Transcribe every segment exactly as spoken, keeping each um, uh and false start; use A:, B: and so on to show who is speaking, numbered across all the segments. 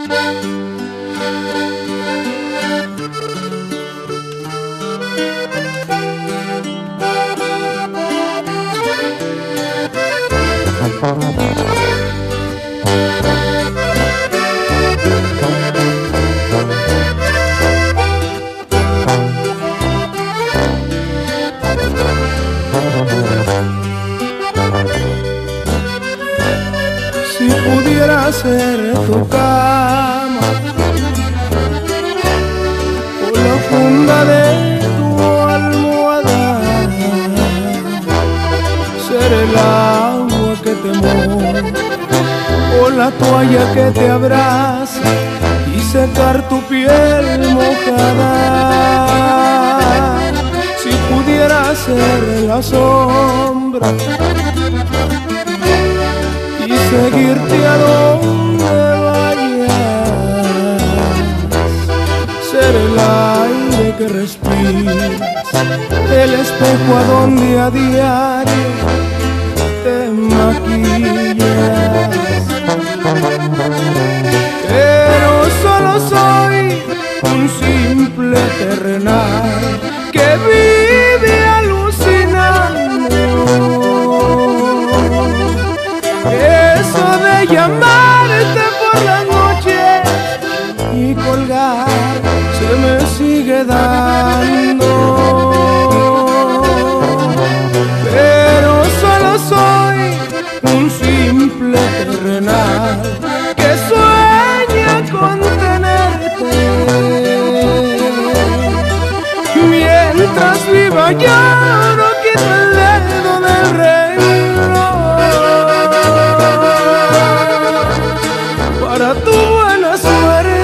A: Si pudiera ser tu cama o la funda de tu almohada, ser el agua que te moja o la toalla que te abraza y secar tu piel mojada. Si pudiera ser la sombra y seguirte a donde vayas, ser el aire que respiras, el espejo a donde a diario te maquillas. Pero solo soy un simple terrenal que vive alucinando. Eso de llamarte por la noche y colgar se me sigue dando. Pero solo soy un simple terrenal que sueña con tenerte. Mientras viva yo no quito el dedo del reloj para tu buena suerte.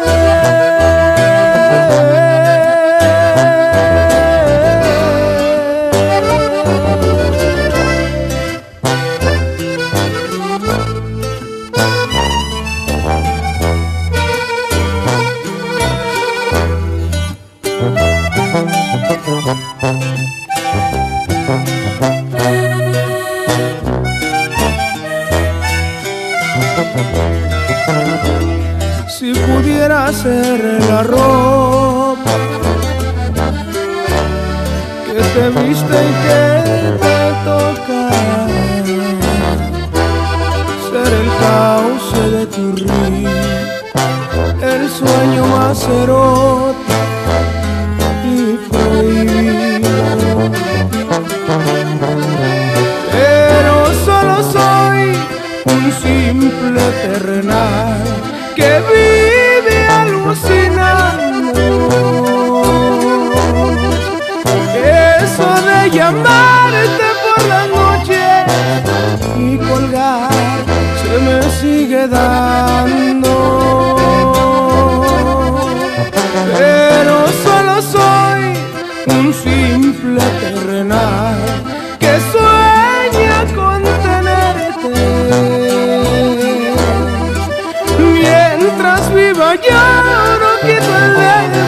A: Si pudiera ser la ropa que te viste y que te toca, ser el cauce de tu río, el sueño más erótico y prohibido. Pero solo soy un simple terrenal que vive alucinando. Eso de llamarte por la noche y colgar se me sigue dando. Pero solo soy un simple terrenal que sueña con tenerte. Mientras viva yo no quito el dedo